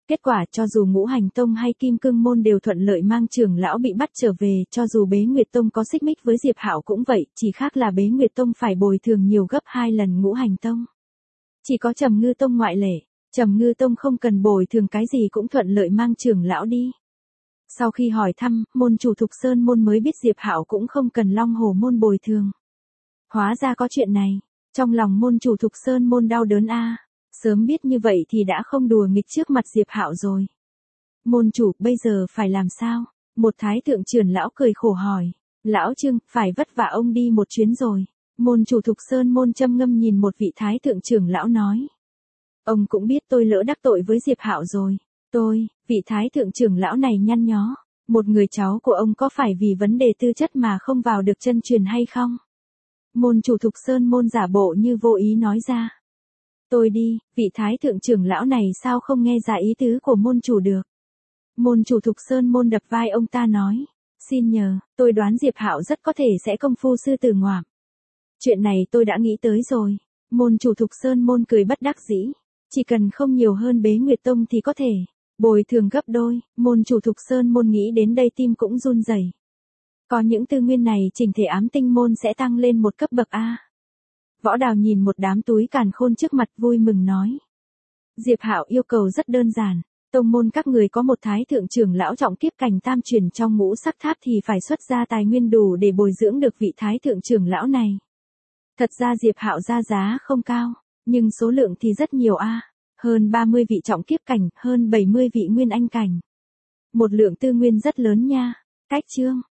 Kết quả cho dù Ngũ Hành Tông hay Kim Cương Môn đều thuận lợi mang trưởng lão bị bắt trở về, cho dù Bế Nguyệt Tông có xích mích với Diệp Hạo cũng vậy, chỉ khác là Bế Nguyệt Tông phải bồi thường nhiều gấp 2 lần Ngũ Hành Tông. Chỉ có Trầm Ngư Tông ngoại lệ, Trầm Ngư Tông không cần bồi thường cái gì cũng thuận lợi mang trưởng lão đi. Sau khi hỏi thăm, môn chủ Thục Sơn Môn mới biết Diệp Hạo cũng không cần Long Hồ Môn bồi thường. Hóa ra có chuyện này, trong lòng môn chủ Thục Sơn Môn đau đớn a. Sớm biết như vậy thì đã không đùa nghịch trước mặt Diệp Hạo rồi. Môn chủ, bây giờ phải làm sao? Một thái thượng trưởng lão cười khổ hỏi. Lão Trương, phải vất vả ông đi một chuyến rồi. Môn chủ Thục Sơn Môn châm ngâm nhìn một vị thái thượng trưởng lão nói. Ông cũng biết tôi lỡ đắc tội với Diệp Hạo rồi. Vị thái thượng trưởng lão này nhăn nhó. Một người cháu của ông có phải vì vấn đề tư chất mà không vào được chân truyền hay không? Môn chủ Thục Sơn Môn giả bộ như vô ý nói ra. Tôi đi, vị thái thượng trưởng lão này sao không nghe ra ý tứ của môn chủ được. Môn chủ Thục Sơn Môn đập vai ông ta nói. Xin nhờ, tôi đoán Diệp Hạo rất có thể sẽ công phu sư tử ngoạm. Chuyện này tôi đã nghĩ tới rồi. Môn chủ Thục Sơn Môn cười bất đắc dĩ. Chỉ cần không nhiều hơn Bế Nguyệt Tông thì có thể bồi thường gấp đôi. Môn chủ Thục Sơn Môn nghĩ đến đây tim cũng run rẩy. Có những tư nguyên này chỉnh thể Ám Tinh Môn sẽ tăng lên một cấp bậc A. Võ Đào nhìn một đám túi càn khôn trước mặt vui mừng nói. Diệp Hạo yêu cầu rất đơn giản. Tông môn các người có một thái thượng trưởng lão trọng kiếp cảnh tam truyền trong ngũ sắc tháp thì phải xuất ra tài nguyên đủ để bồi dưỡng được vị thái thượng trưởng lão này. Thật ra Diệp Hạo ra giá không cao, nhưng số lượng thì rất nhiều a. Hơn 30 vị trọng kiếp cảnh, hơn 70 vị nguyên anh cảnh. Một lượng tư nguyên rất lớn nha. Cách chương.